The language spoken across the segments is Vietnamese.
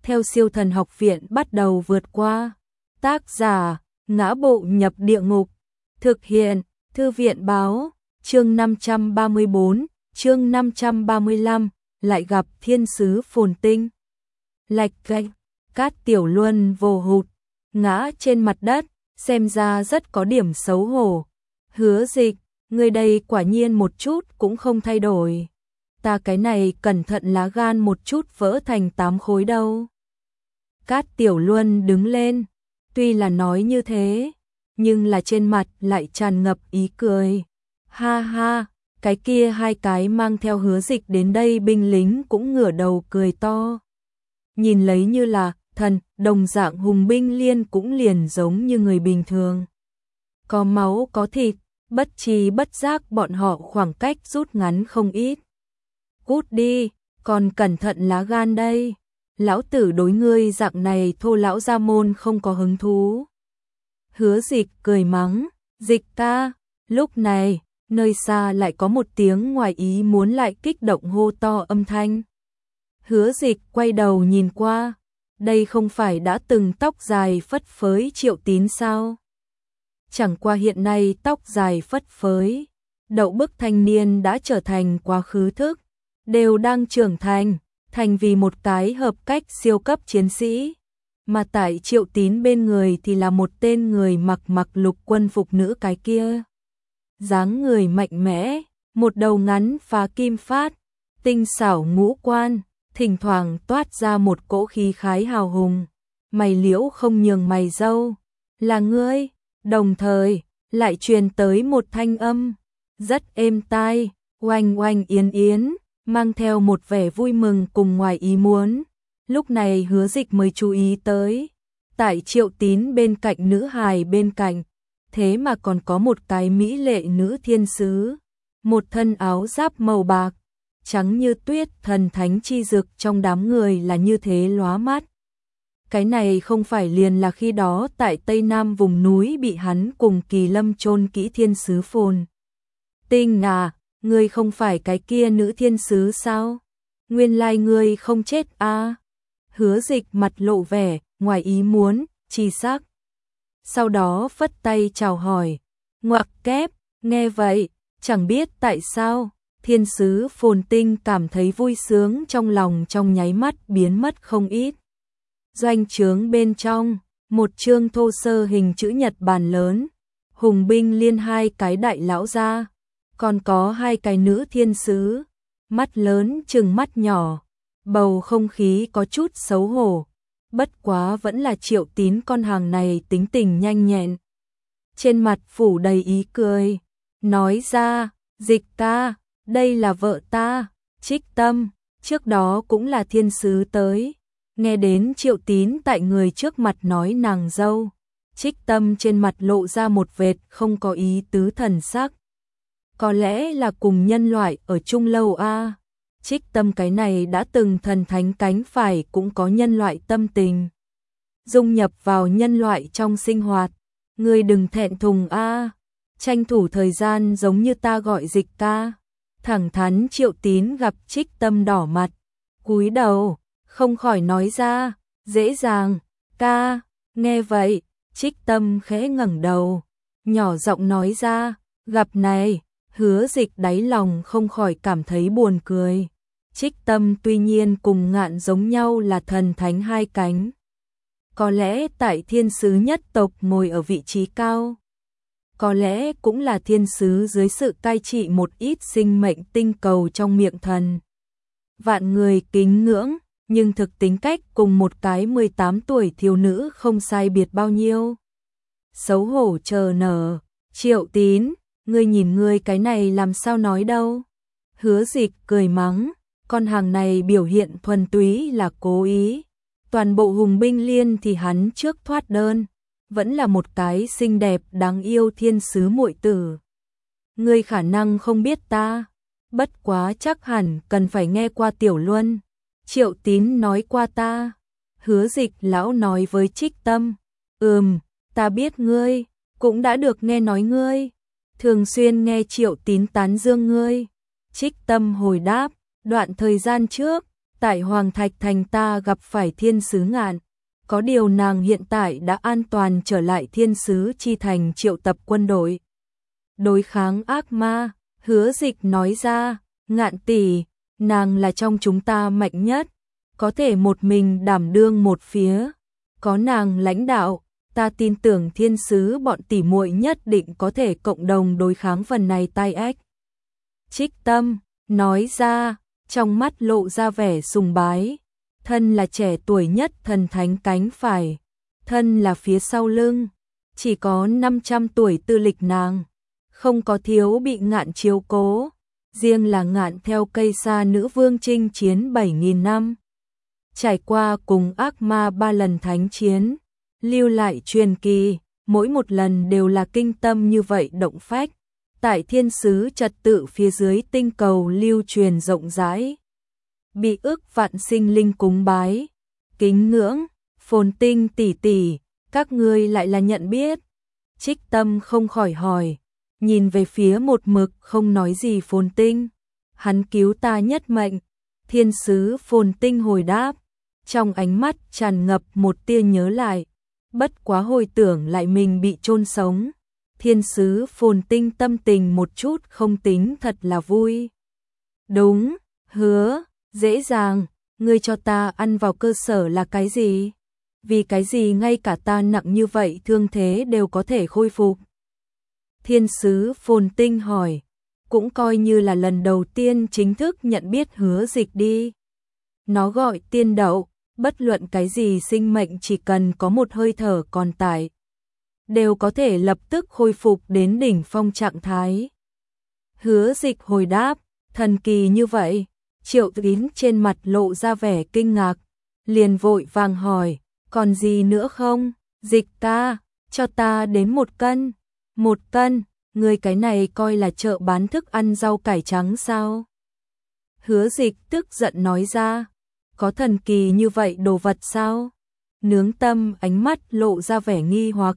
theo Siêu Thần Học Viện bắt đầu vượt qua. Tác giả: Ngã Bộ Nhập Địa Ngục. Thực hiện: Thư viện báo. Chương 534, chương 535, lại gặp thiên sứ phồn tinh. Lạch cạch, Cát Tiểu Luân vồ hụt, ngã trên mặt đất, xem ra rất có điểm xấu hổ. Hứa Dịch, người đây quả nhiên một chút cũng không thay đổi. Ta cái này cẩn thận lá gan một chút vỡ thành 8 khối đâu. Cát Tiểu Luân đứng lên, tuy là nói như thế, nhưng là trên mặt lại tràn ngập ý cười. Ha ha, cái kia hai cái mang theo Hứa Dịch đến đây binh lính cũng ngửa đầu cười to. Nhìn lấy như là thần, đồng dạng hùng binh liên cũng liền giống như người bình thường. Có máu có thịt, bất tri bất giác bọn họ khoảng cách rút ngắn không ít. Cút đi, còn cẩn thận lá gan đây. Lão tử đối ngươi dạng này thô lão gia môn không có hứng thú. Hứa Dịch cười mắng, Dịch ta. Lúc này, nơi xa lại có một tiếng ngoài ý muốn lại kích động hô to âm thanh. Hứa Dịch quay đầu nhìn qua, đây không phải đã từng tóc dài phất phới Triệu Tín sao? Chẳng qua hiện nay tóc dài phất phới, đậu bức thanh niên đã trở thành quá khứ thức, đều đang trưởng thành, thành vì một cái hợp cách siêu cấp chiến sĩ. Mà tại Triệu Tín bên người thì là một tên người mặc lục quân phục nữ cái kia. Dáng người mạnh mẽ, một đầu ngắn phá kim phát, tinh xảo ngũ quan, thỉnh thoảng toát ra một cỗ khí khái hào hùng. Mày liễu không nhường mày râu, là ngươi. Đồng thời, lại truyền tới một thanh âm, rất êm tai, oanh oanh yến yến, mang theo một vẻ vui mừng cùng ngoài ý muốn. Lúc này Hứa Dịch mới chú ý tới, tại Triệu Tín bên cạnh nữ hài bên cạnh, thế mà còn có một cái mỹ lệ nữ thiên sứ, một thân áo giáp màu bạc, trắng như tuyết, thần thánh chi dực trong đám người là như thế lóa mắt. Cái này không phải liền là khi đó tại Tây Nam vùng núi bị hắn cùng Kỳ Lâm chôn kỹ thiên sứ phồn tinh à, ngươi không phải cái kia nữ thiên sứ sao? Nguyên lai ngươi không chết à? Hứa Dịch mặt lộ vẻ ngoài ý muốn, chi sắc. Sau đó phất tay chào hỏi, ngoặc kép, nghe vậy, chẳng biết tại sao, thiên sứ phồn tinh cảm thấy vui sướng trong lòng trong nháy mắt biến mất không ít. Doanh trướng bên trong, một chương thô sơ hình chữ nhật bàn lớn, hùng binh liên hai cái đại lão gia, còn có hai cái nữ thiên sứ, mắt lớn chừng mắt nhỏ, bầu không khí có chút xấu hổ, bất quá vẫn là Triệu Tín con hàng này tính tình nhanh nhẹn. Trên mặt phủ đầy ý cười, nói ra, Dịch ta, đây là vợ ta, Trích Tâm, trước đó cũng là thiên sứ tới. Nghe đến Triệu Tín tại người trước mặt nói nàng dâu, Trích Tâm trên mặt lộ ra một vệt không có ý tứ thần sắc. Có lẽ là cùng nhân loại ở chung lâu a. Trích Tâm cái này đã từng thần thánh cánh phải cũng có nhân loại tâm tình. Dung nhập vào nhân loại trong sinh hoạt, ngươi đừng thẹn thùng a, tranh thủ thời gian giống như ta gọi Dịch ca. Thẳng thắn Triệu Tín gặp Trích Tâm đỏ mặt, cúi đầu, không khỏi nói ra, dễ dàng, ca. Nghe vậy, Trích Tâm khẽ ngẩng đầu, nhỏ giọng nói ra, gặp này, Hứa Dịch đáy lòng không khỏi cảm thấy buồn cười. Trích Tâm tuy nhiên cùng Ngạn giống nhau là thần thánh hai cánh. Có lẽ tại thiên sứ nhất tộc ngồi ở vị trí cao. Có lẽ cũng là thiên sứ dưới sự cai trị một ít sinh mệnh tinh cầu trong miệng thần. Vạn người kính ngưỡng, nhưng thực tính cách cùng một cái 18 tuổi thiếu nữ không sai biệt bao nhiêu. Xấu hổ chờ nở, Triệu Tín, ngươi nhìn ngươi cái này làm sao nói đâu. Hứa Dịch cười mắng, con hàng này biểu hiện thuần túy là cố ý. Toàn bộ hùng binh liên thì hắn trước thoát đơn, vẫn là một cái xinh đẹp đáng yêu thiên sứ muội tử. Ngươi khả năng không biết ta, bất quá chắc hẳn cần phải nghe qua Tiểu Luân. Triệu Tín nói qua ta. Hứa Dịch lão nói với Trích Tâm, ta biết ngươi, cũng đã được nghe nói ngươi, thường xuyên nghe Triệu Tín tán dương ngươi. Trích Tâm hồi đáp, đoạn thời gian trước, tại Hoàng Thạch Thành ta gặp phải thiên sứ Ngạn, có điều nàng hiện tại đã an toàn trở lại thiên sứ chi thành triệu tập quân đội. Đối kháng ác ma, Hứa Dịch nói ra, Ngạn tỷ, nàng là trong chúng ta mạnh nhất, có thể một mình đảm đương một phía, có nàng lãnh đạo, ta tin tưởng thiên sứ bọn tỷ muội nhất định có thể cộng đồng đối kháng phần này tai ách. Trích Tâm nói ra, trong mắt lộ ra vẻ sùng bái, thân là trẻ tuổi nhất thần thánh cánh phải, thân là phía sau lưng, chỉ có 500 tuổi tư lịch nàng, không có thiếu bị Ngạn chiếu cố, riêng là Ngạn theo cây sa nữ vương chinh chiến 7.000 năm. Trải qua cùng ác ma 3 lần thánh chiến, lưu lại truyền kỳ, mỗi một lần đều là kinh tâm như vậy động phách, tại thiên sứ trật tự phía dưới tinh cầu lưu truyền rộng rãi. Bị ức vạn sinh linh cúng bái, kính ngưỡng, Phồn Tinh tỷ tỷ, các ngươi lại là nhận biết. Trích Tâm không khỏi hỏi, nhìn về phía một mực không nói gì Phồn Tinh, hắn cứu ta nhất mệnh. Thiên sứ Phồn Tinh hồi đáp, trong ánh mắt tràn ngập một tia nhớ lại, bất quá hồi tưởng lại mình bị chôn sống. Thiên sứ Phồn Tinh tâm tình một chút không tính thật là vui. Đúng, Hứa, dễ dàng, ngươi cho ta ăn vào cơ sở là cái gì? Vì cái gì ngay cả ta nặng như vậy thương thế đều có thể khôi phục? Thiên sứ Phồn Tinh hỏi, cũng coi như là lần đầu tiên chính thức nhận biết Hứa Dịch đi. Nó gọi tiên đậu, bất luận cái gì sinh mệnh chỉ cần có một hơi thở còn tại, đều có thể lập tức khôi phục đến đỉnh phong trạng thái. Hứa Dịch hồi đáp, thần kỳ như vậy. Triệu Tín trên mặt lộ ra vẻ kinh ngạc, liền vội vàng hỏi, còn gì nữa không? Dịch ca, cho ta đến 1 cân. 1 cân, người cái này coi là chợ bán thức ăn rau cải trắng sao? Hứa Dịch tức giận nói ra, có thần kỳ như vậy đồ vật sao? Nướng Tâm ánh mắt lộ ra vẻ nghi hoặc,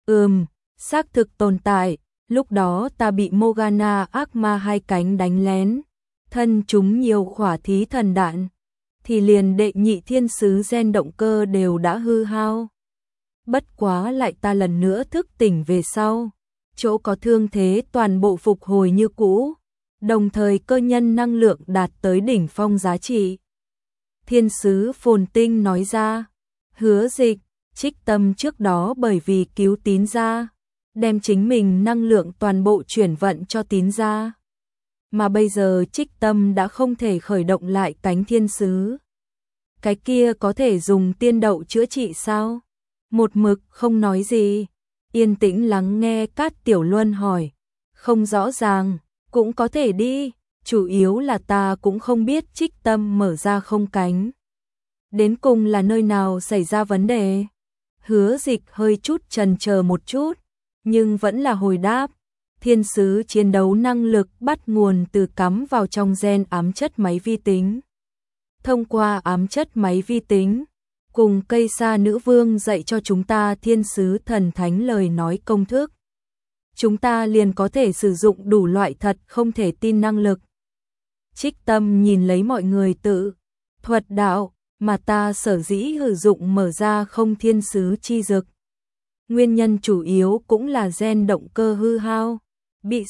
xác thực tồn tại, lúc đó ta bị Morgana ác ma 2 cánh đánh lén, thân chúng nhiều khỏa thí thần đạn, thì liền đệ nhị thiên sứ gen động cơ đều đã hư hao. Bất quá lại ta lần nữa thức tỉnh về sau, chỗ có thương thế toàn bộ phục hồi như cũ, đồng thời cơ nhân năng lượng đạt tới đỉnh phong giá trị. Thiên sứ Phồn Tinh nói ra, Hứa Dịch, Trích Tâm trước đó bởi vì cứu Tín gia, đem chính mình năng lượng toàn bộ chuyển vận cho Tín gia. Mà bây giờ Trích Tâm đã không thể khởi động lại cánh thiên sứ. Cái kia có thể dùng tiên đậu chữa trị sao? Một mực không nói gì, yên tĩnh lắng nghe Cát Tiểu Luân hỏi, không rõ ràng, cũng có thể đi, chủ yếu là ta cũng không biết Trích Tâm mở ra không cánh. Đến cùng là nơi nào xảy ra vấn đề? Hứa Dịch hơi chút chần chờ một chút, nhưng vẫn là hồi đáp. Thiên sứ chiến đấu năng lực bắt nguồn từ cắm vào trong gen ám chất máy vi tính. Thông qua ám chất máy vi tính, cùng cây sa nữ vương dạy cho chúng ta thiên sứ thần thánh lời nói công thức, chúng ta liền có thể sử dụng đủ loại thật không thể tin năng lực. Trích Tâm nhìn lấy mọi người tự thuật đạo, mà ta sở dĩ sử dụng mở ra không thiên sứ chi dực. Nguyên nhân chủ yếu cũng là gen động cơ hư hao, bị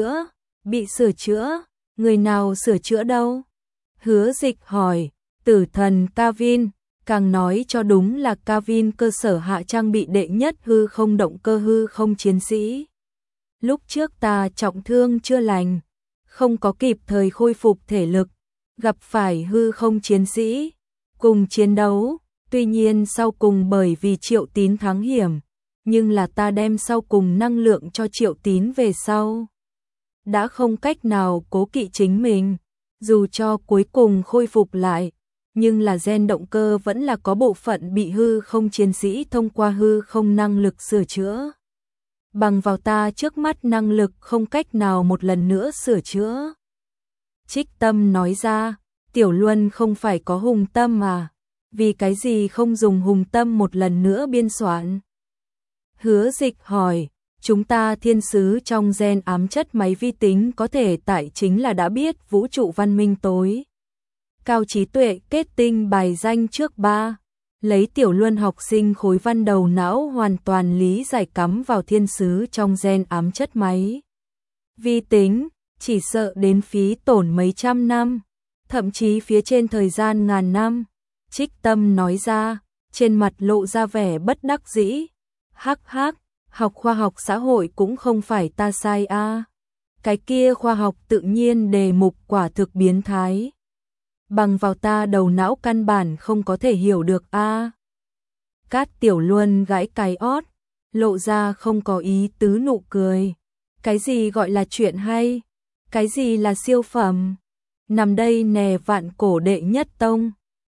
sửa chữa, người nào sửa chữa đâu? Hứa Dịch hỏi, tử thần Kavin, càng nói cho đúng là Kavin cơ sở hạ trang bị đệ nhất hư không động cơ hư không chiến sĩ. Lúc trước ta trọng thương chưa lành, không có kịp thời khôi phục thể lực, gặp phải hư không chiến sĩ, cùng chiến đấu, tuy nhiên sau cùng bởi vì Triệu Tín thắng hiểm, nhưng là ta đem sau cùng năng lượng cho Triệu Tín về sau. Đã không cách nào cố kỵ chính mình, dù cho cuối cùng khôi phục lại, nhưng là gen động cơ vẫn là có bộ phận bị hư không chiến sĩ thông qua hư không năng lực sửa chữa. Bằng vào ta trước mắt năng lực không cách nào một lần nữa sửa chữa. Trích Tâm nói ra, Tiểu Luân không phải có hùng tâm à, vì cái gì không dùng hùng tâm một lần nữa biên soạn? Hứa Dịch hỏi, chúng ta thiên sứ trong gen ám chất máy vi tính có thể tại chính là đã biết vũ trụ văn minh tối cao trí tuệ kết tinh bài danh trước 3. Lấy Tiểu Luân học sinh khối văn đầu não hoàn toàn lý giải cắm vào thiên sứ trong gen ám chất máy vi tính, chỉ sợ đến phí tổn mấy trăm năm, thậm chí phía trên thời gian ngàn năm. Trích Tâm nói ra, trên mặt lộ ra vẻ bất đắc dĩ. Hắc hắc, học khoa học xã hội cũng không phải ta sai a. Cái kia khoa học tự nhiên đề mục quả thực biến thái. Bằng vào ta đầu não căn bản không có thể hiểu được a. Cát Tiểu Luân gãi cái ót, lộ ra không có ý tứ nụ cười. Cái gì gọi là chuyện hay? Cái gì là siêu phẩm? Nằm đây nè vạn cổ đệ nhất tông.